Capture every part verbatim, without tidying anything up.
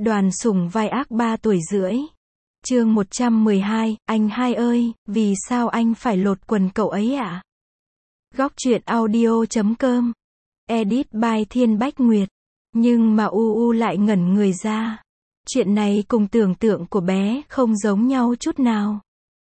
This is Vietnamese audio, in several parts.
Đoàn Sủng vai ác ba tuổi rưỡi. Chương một trăm mười hai, anh hai ơi, vì sao anh phải lột quần cậu ấy ạ? À? Góc truyện audio chấm com. Edit by Thiên Bách Nguyệt. Nhưng mà U U lại ngẩn người ra. Chuyện này cùng tưởng tượng của bé không giống nhau chút nào.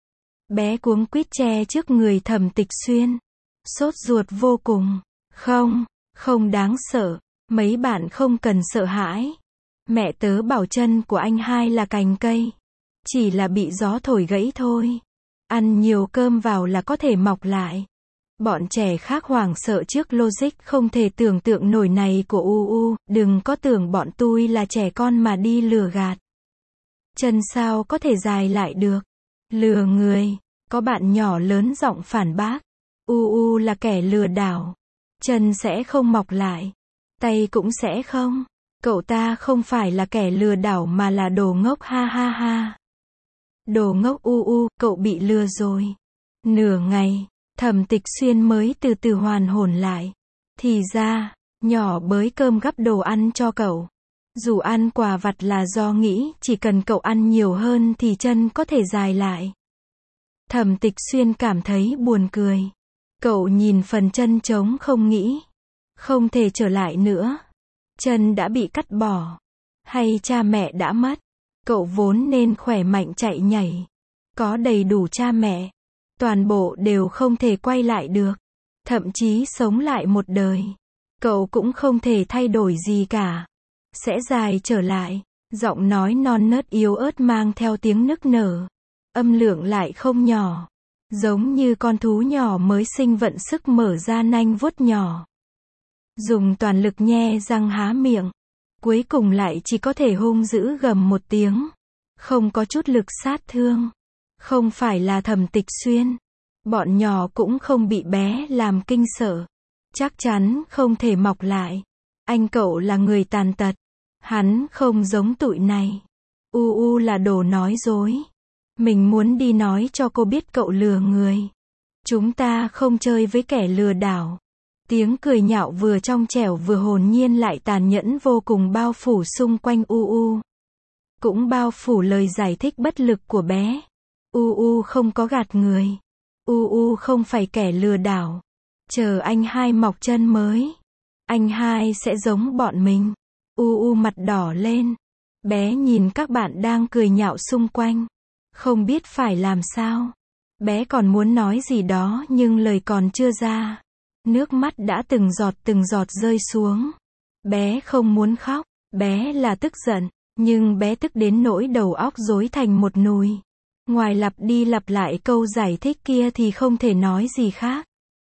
Bé cuống quýt che trước người Thẩm Tịch Xuyên. Sốt ruột vô cùng. Không, không đáng sợ. Mấy bạn không cần sợ hãi. Mẹ tớ bảo chân của anh hai là cành cây. Chỉ là bị gió thổi gãy thôi. Ăn nhiều cơm vào là có thể mọc lại. Bọn trẻ khác hoảng sợ trước logic không thể tưởng tượng nổi này của U U, đừng có tưởng bọn tôi là trẻ con mà đi lừa gạt. Chân sao có thể dài lại được? Lừa người. Có bạn nhỏ lớn giọng phản bác. U U là kẻ lừa đảo. Chân sẽ không mọc lại. Tay cũng sẽ không. Cậu ta không phải là kẻ lừa đảo mà là đồ ngốc ha ha ha. Đồ ngốc U U, cậu bị lừa rồi. Nửa ngày, Thẩm Tịch Xuyên mới từ từ hoàn hồn lại. Thì ra, nhỏ bới cơm gắp đồ ăn cho cậu. Dù ăn quà vặt là do nghĩ chỉ cần cậu ăn nhiều hơn thì chân có thể dài lại. Thẩm Tịch Xuyên cảm thấy buồn cười. Cậu nhìn phần chân trống không nghĩ. Không thể trở lại nữa. Chân đã bị cắt bỏ. Hay cha mẹ đã mất. Cậu vốn nên khỏe mạnh chạy nhảy. Có đầy đủ cha mẹ. Toàn bộ đều không thể quay lại được. Thậm chí sống lại một đời. Cậu cũng không thể thay đổi gì cả. Sẽ dài trở lại. Giọng nói non nớt yếu ớt mang theo tiếng nức nở. Âm lượng lại không nhỏ. Giống như con thú nhỏ mới sinh vận sức mở ra nanh vuốt nhỏ. Dùng toàn lực nhe răng há miệng. Cuối cùng lại chỉ có thể hung dữ gầm một tiếng. Không có chút lực sát thương. Không phải là Thẩm Tịch Xuyên. Bọn nhỏ cũng không bị bé làm kinh sợ. Chắc chắn không thể mọc lại. Anh cậu là người tàn tật. Hắn không giống tụi này. U U là đồ nói dối. Mình muốn đi nói cho cô biết cậu lừa người. Chúng ta không chơi với kẻ lừa đảo. Tiếng cười nhạo vừa trong trẻo vừa hồn nhiên lại tàn nhẫn vô cùng bao phủ xung quanh U U. Cũng bao phủ lời giải thích bất lực của bé. U U không có gạt người. U U không phải kẻ lừa đảo. Chờ anh hai mọc chân mới. Anh hai sẽ giống bọn mình. U U mặt đỏ lên. Bé nhìn các bạn đang cười nhạo xung quanh. Không biết phải làm sao. Bé còn muốn nói gì đó nhưng lời còn chưa ra. Nước mắt đã từng giọt từng giọt rơi xuống. Bé không muốn khóc. Bé là tức giận. Nhưng bé tức đến nỗi đầu óc rối thành một nùi. Ngoài lặp đi lặp lại câu giải thích kia thì không thể nói gì khác.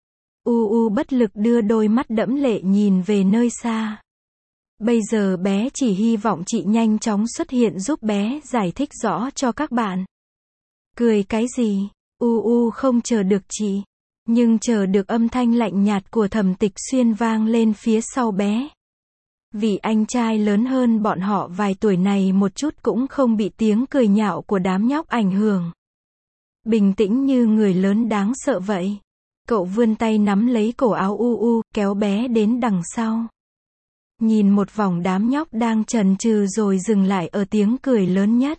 U U bất lực đưa đôi mắt đẫm lệ nhìn về nơi xa. Bây giờ bé chỉ hy vọng chị nhanh chóng xuất hiện giúp bé giải thích rõ cho các bạn. Cười cái gì? U U không chờ được chị. Nhưng chờ được âm thanh lạnh nhạt của Thẩm Tịch Xuyên vang lên phía sau bé. Vì anh trai lớn hơn bọn họ vài tuổi này một chút cũng không bị tiếng cười nhạo của đám nhóc ảnh hưởng. Bình tĩnh như người lớn đáng sợ vậy. Cậu vươn tay nắm lấy cổ áo U U, kéo bé đến đằng sau. Nhìn một vòng đám nhóc đang chần chừ rồi dừng lại ở tiếng cười lớn nhất.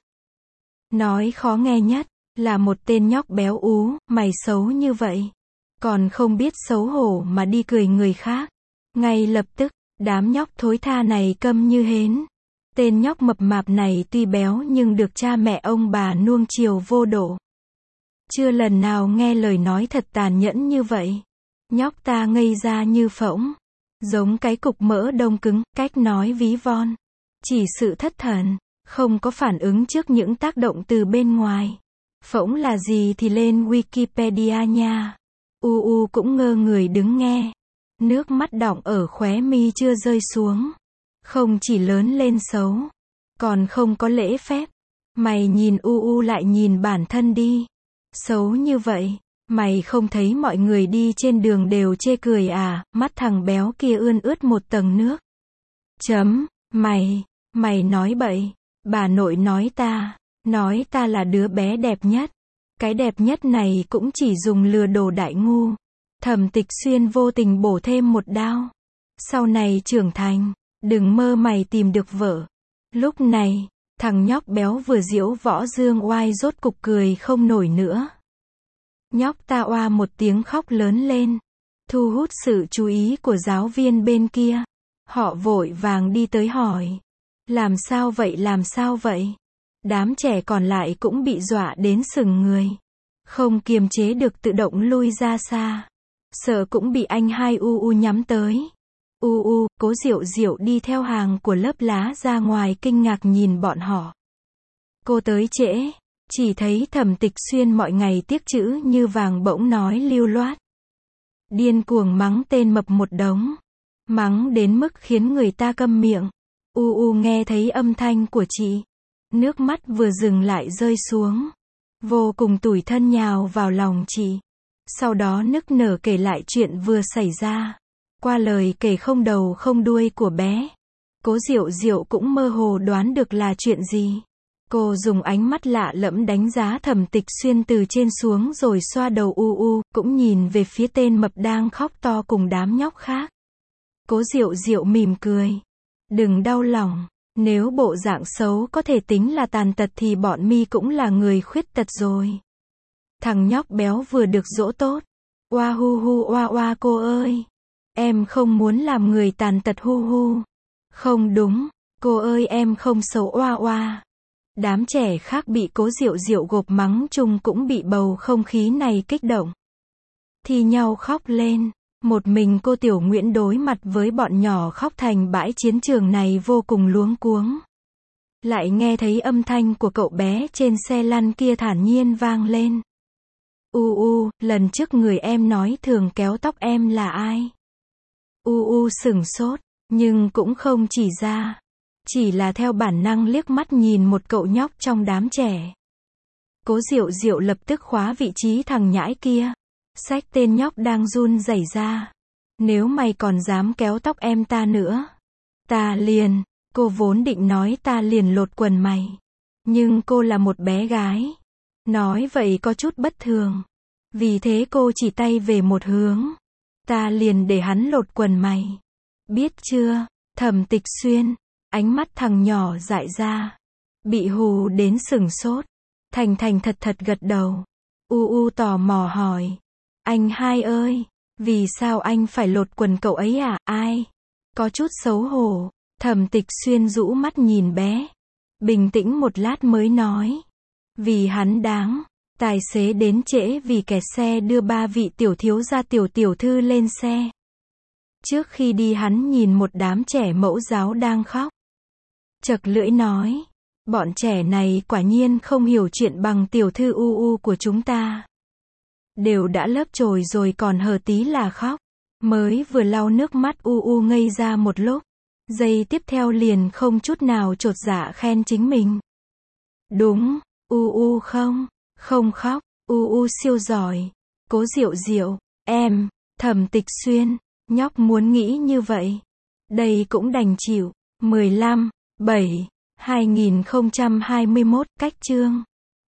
Nói khó nghe nhất, là một tên nhóc béo ú, mày xấu như vậy. Còn không biết xấu hổ mà đi cười người khác. Ngay lập tức, đám nhóc thối tha này câm như hến. Tên nhóc mập mạp này tuy béo nhưng được cha mẹ ông bà nuông chiều vô độ. Chưa lần nào nghe lời nói thật tàn nhẫn như vậy. Nhóc ta ngây ra như phỗng. Giống cái cục mỡ đông cứng, cách nói ví von. Chỉ sự thất thần, không có phản ứng trước những tác động từ bên ngoài. Phỗng là gì thì lên Wikipedia nha. U U cũng ngơ người đứng nghe. Nước mắt đọng ở khóe mi chưa rơi xuống. Không chỉ lớn lên xấu, còn không có lễ phép. Mày nhìn U U lại nhìn bản thân đi. Xấu như vậy, mày không thấy mọi người đi trên đường đều chê cười à? Mắt thằng béo kia ươn ướt một tầng nước. Chấm, mày, mày nói bậy. Bà nội nói ta, nói ta là đứa bé đẹp nhất. Cái đẹp nhất này cũng chỉ dùng lừa đồ đại ngu. Thẩm Tịch Xuyên vô tình bổ thêm một đao. Sau này trưởng thành, đừng mơ mày tìm được vợ. Lúc này, thằng nhóc béo vừa diễu võ dương oai rốt cục cười không nổi nữa. Nhóc ta oa một tiếng khóc lớn lên, thu hút sự chú ý của giáo viên bên kia. Họ vội vàng đi tới hỏi. Làm sao vậy, làm sao vậy? Đám trẻ còn lại cũng bị dọa đến sững người. Không kiềm chế được tự động lui ra xa. Sợ cũng bị anh hai u u nhắm tới. U u, Cố Diệu Diệu đi theo hàng của lớp lá ra ngoài kinh ngạc nhìn bọn họ. Cô tới trễ, chỉ thấy Thẩm Tịch Xuyên mọi ngày tiếc chữ như vàng bỗng nói lưu loát. Điên cuồng mắng tên mập một đống. Mắng đến mức khiến người ta câm miệng. U u nghe thấy âm thanh của chị. Nước mắt vừa dừng lại rơi xuống. Vô cùng tủi thân nhào vào lòng chị. Sau đó nức nở kể lại chuyện vừa xảy ra. Qua lời kể không đầu không đuôi của bé, Cố Diệu Diệu cũng mơ hồ đoán được là chuyện gì. Cô dùng ánh mắt lạ lẫm đánh giá Thẩm Tịch Xuyên từ trên xuống rồi xoa đầu u u, cũng nhìn về phía tên mập đang khóc to cùng đám nhóc khác. Cố Diệu Diệu mỉm cười. Đừng đau lòng, nếu bộ dạng xấu có thể tính là tàn tật thì bọn mi cũng là người khuyết tật rồi. Thằng nhóc béo vừa được dỗ tốt. Oa hu hu oa oa cô ơi. Em không muốn làm người tàn tật hu hu. Không đúng, cô ơi em không xấu oa oa. Đám trẻ khác bị Cố Diệu Diệu gộp mắng chung cũng bị bầu không khí này kích động. Thi nhau khóc lên. Một mình cô Tiểu Nguyễn đối mặt với bọn nhỏ khóc thành bãi chiến trường này vô cùng luống cuống. Lại nghe thấy âm thanh của cậu bé trên xe lăn kia thản nhiên vang lên. U u, lần trước người em nói thường kéo tóc em là ai? U u sửng sốt, nhưng cũng không chỉ ra. Chỉ là theo bản năng liếc mắt nhìn một cậu nhóc trong đám trẻ. Cố Diệu Diệu lập tức khóa vị trí thằng nhãi kia. Xách tên nhóc đang run rẩy ra. Nếu mày còn dám kéo tóc em ta nữa, ta liền, cô vốn định nói ta liền lột quần mày. Nhưng cô là một bé gái. Nói vậy có chút bất thường. Vì thế cô chỉ tay về một hướng. Ta liền để hắn lột quần mày. Biết chưa, Thẩm Tịch Xuyên. Ánh mắt thằng nhỏ dại ra. Bị hù đến sửng sốt. Thành thành thật thật gật đầu. U u tò mò hỏi. Anh hai ơi, vì sao anh phải lột quần cậu ấy à? Ai? Có chút xấu hổ. Thẩm Tịch Xuyên rũ mắt nhìn bé. Bình tĩnh một lát mới nói. Vì hắn đáng. Tài xế đến trễ vì kẹt xe đưa ba vị tiểu thiếu gia tiểu tiểu thư lên xe. Trước khi đi hắn nhìn một đám trẻ mẫu giáo đang khóc. Chật lưỡi nói. Bọn trẻ này quả nhiên không hiểu chuyện bằng tiểu thư u u của chúng ta. Đều đã lớp chồi rồi còn hờ tí là khóc. Mới vừa lau nước mắt u u ngây ra một lúc. Giây tiếp theo liền không chút nào chột dạ khen chính mình. Đúng, u u không, không khóc, u u siêu giỏi. Cố Diệu Diệu, em, Thẩm Tịch Xuyên, nhóc muốn nghĩ như vậy. Đây cũng đành chịu. mười lăm, bảy, hai nghìn không trăm hai mươi mốt, cách chương.